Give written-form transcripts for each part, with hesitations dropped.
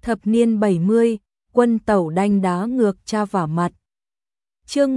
Thập niên 70, quân tẩu đanh đá ngược cha vả mặt. Chương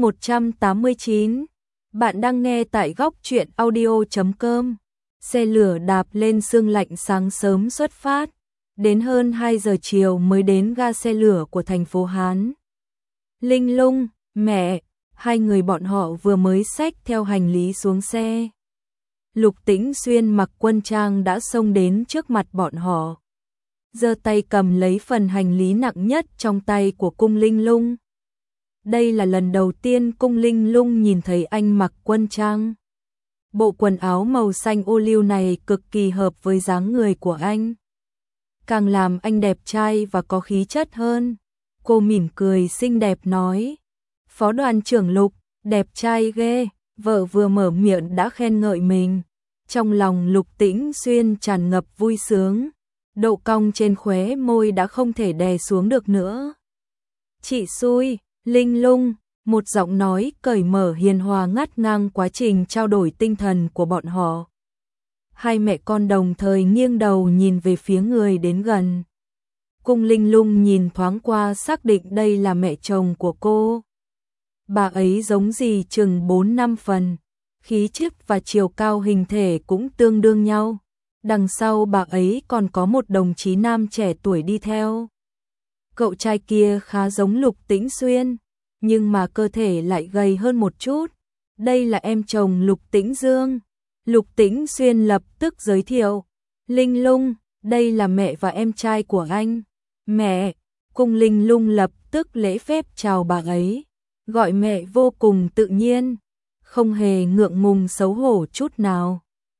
189. Bạn đang nghe tại góc truyện audio.com. Xe lửa đạp lên sương lạnh sáng sớm xuất phát, đến hơn 2 giờ chiều mới đến ga xe lửa của thành phố Hán. Linh Lung, mẹ, hai người bọn họ vừa mới xách theo hành lý xuống xe. Lục Tĩnh Xuyên mặc quân trang đã xông đến trước mặt bọn họ, giơ tay cầm lấy phần hành lý nặng nhất trong tay của Cung Linh Lung. Đây là lần đầu tiên Cung Linh Lung nhìn thấy anh mặc quân trang. Bộ quần áo màu xanh ô liu này cực kỳ hợp với dáng người của anh, càng làm anh đẹp trai và có khí chất hơn. Cô mỉm cười xinh đẹp nói: "Phó đoàn trưởng Lục, đẹp trai ghê." Vợ vừa mở miệng đã khen ngợi mình. Trong lòng Lục Tĩnh Xuyên tràn ngập vui sướng, độ cong trên khóe môi đã không thể đè xuống được nữa. "Chị xui, Linh Lung." Một giọng nói cởi mở hiền hòa ngắt ngang quá trình trao đổi tinh thần của bọn họ. Hai mẹ con đồng thời nghiêng đầu nhìn về phía người đến gần. Cung Linh Lung nhìn thoáng qua xác định đây là mẹ chồng của cô. Bà ấy giống dì chừng 4-5 phần, khí chất và chiều cao hình thể cũng tương đương nhau. Đằng sau bà ấy còn có một đồng chí nam trẻ tuổi đi theo. Cậu trai kia khá giống Lục Tĩnh Xuyên, nhưng mà cơ thể lại gầy hơn một chút. Đây là em chồng Lục Tĩnh Dương. Lục Tĩnh Xuyên lập tức giới thiệu: "Linh Lung, đây là mẹ và em trai của anh." "Mẹ." Cung Linh Lung lập tức lễ phép chào bà ấy, gọi mẹ vô cùng tự nhiên, không hề ngượng ngùng xấu hổ chút nào.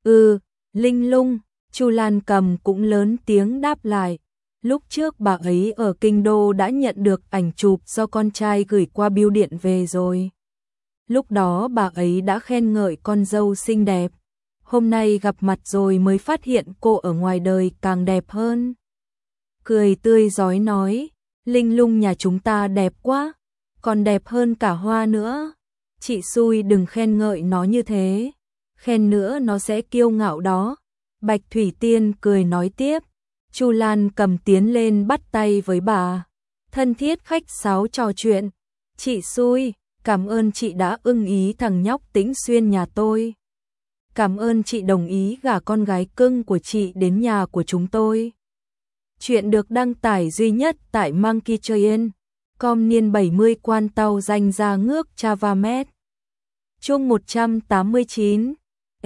Linh Lung." Chu Lan Cầm cũng lớn tiếng đáp lại. Lúc trước bà ấy ở Kinh Đô đã nhận được ảnh chụp do con trai gửi qua bưu điện về rồi. Lúc đó bà ấy đã khen ngợi con dâu xinh đẹp. Hôm nay gặp mặt rồi mới phát hiện cô ở ngoài đời càng đẹp hơn. Cười tươi rói nói: "Linh Lung nhà chúng ta đẹp quá, còn đẹp hơn cả Hoa nữa." "Chị xui đừng khen ngợi nó như thế, khen nữa nó sẽ kiêu ngạo đó." Bạch Thủy Tiên cười nói tiếp. Chu Lan Cầm tiến lên bắt tay với bà, thân thiết khách sáo trò chuyện. "Chị xui, cảm ơn chị đã ưng ý thằng nhóc Tĩnh Xuyên nhà tôi. Cảm ơn chị đồng ý gả con gái cưng của chị đến nhà của chúng tôi." Chuyện được đăng tải duy nhất tại monkeytrain.com niên 70 quan tàu danh ra ngước Chavamet. Chương 189.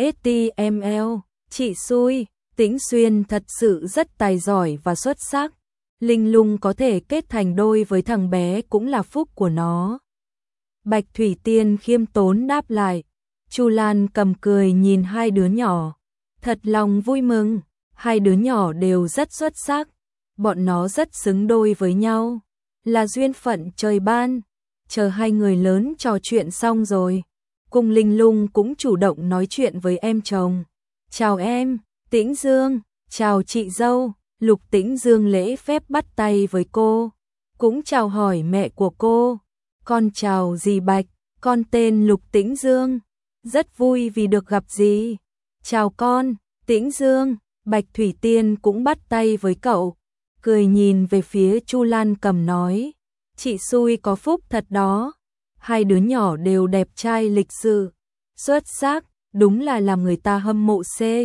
STML. Chị xui, Tĩnh Xuyên thật sự rất tài giỏi và xuất sắc. Linh Lung có thể kết thành đôi với thằng bé cũng là phúc của nó. Bạch Thủy Tiên khiêm tốn đáp lại. Chu Lan Cầm cười nhìn hai đứa nhỏ, thật lòng vui mừng. Hai đứa nhỏ đều rất xuất sắc, bọn nó rất xứng đôi với nhau, là duyên phận trời ban. Chờ hai người lớn trò chuyện xong rồi, Cung Linh Lung cũng chủ động nói chuyện với em chồng. "Chào em, Tĩnh Dương." "Chào chị dâu." Lục Tĩnh Dương lễ phép bắt tay với cô, cũng chào hỏi mẹ của cô. "Con chào dì Bạch, con tên Lục Tĩnh Dương, rất vui vì được gặp dì." "Chào con, Tĩnh Dương." Bạch Thủy Tiên cũng bắt tay với cậu, cười nhìn về phía Chu Lan Cầm nói: "Chị xui có phúc thật đó. Hai đứa nhỏ đều đẹp trai lịch sự, xuất sắc, đúng là làm người ta hâm mộ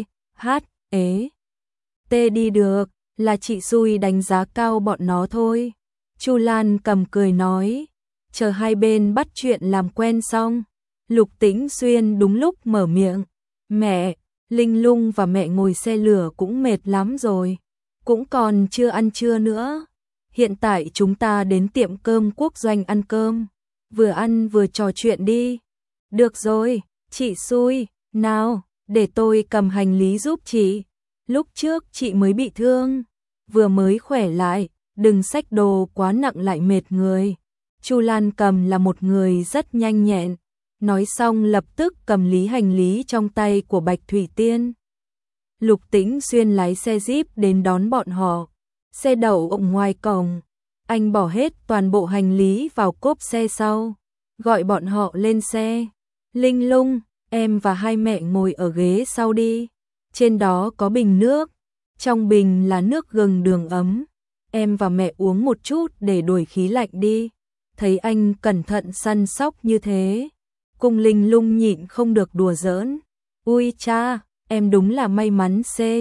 T đi được." "Là chị xui đánh giá cao bọn nó thôi." Chu Lan Cầm cười nói. Chờ hai bên bắt chuyện làm quen xong, Lục Tĩnh Xuyên đúng lúc mở miệng: "Mẹ, Linh Lung và mẹ ngồi xe lửa cũng mệt lắm rồi, cũng còn chưa ăn trưa nữa. Hiện tại chúng ta đến tiệm cơm Quốc Doanh ăn cơm, vừa ăn vừa trò chuyện đi." "Được rồi, chị xui, nào, để tôi cầm hành lý giúp chị. Lúc trước chị mới bị thương, vừa mới khỏe lại, đừng xách đồ quá nặng lại mệt người." Chu Lan Cầm là một người rất nhanh nhẹn, nói xong lập tức cầm hành lý trong tay của Bạch Thủy Tiên. Lục Tĩnh Xuyên lái xe Jeep đến đón bọn họ. Xe đậu ở ngoài cổng, anh bỏ hết toàn bộ hành lý vào cốp xe sau, gọi bọn họ lên xe. "Linh Lung, em và hai mẹ ngồi ở ghế sau đi. Trên đó có bình nước, trong bình là nước gừng đường ấm. em và mẹ uống một chút để đuổi khí lạnh đi. Thấy anh cẩn thận săn sóc như thế, Cung Linh Lung nhịn không được đùa giỡn. Ui cha, em đúng là may mắn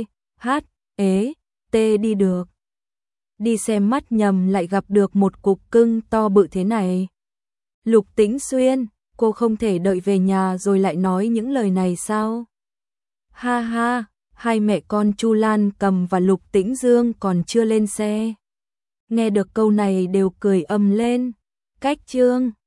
CHT đi được. Đi xem mắt nhầm lại gặp được một cục cưng to bự thế này. Lục Tĩnh Xuyên, cô không thể đợi về nhà rồi lại nói những lời này sao? Ha ha, hai mẹ con Chu Lan Cầm và Lục Tĩnh Dương còn chưa lên xe. Nghe được câu này đều cười ầm lên. Cách chương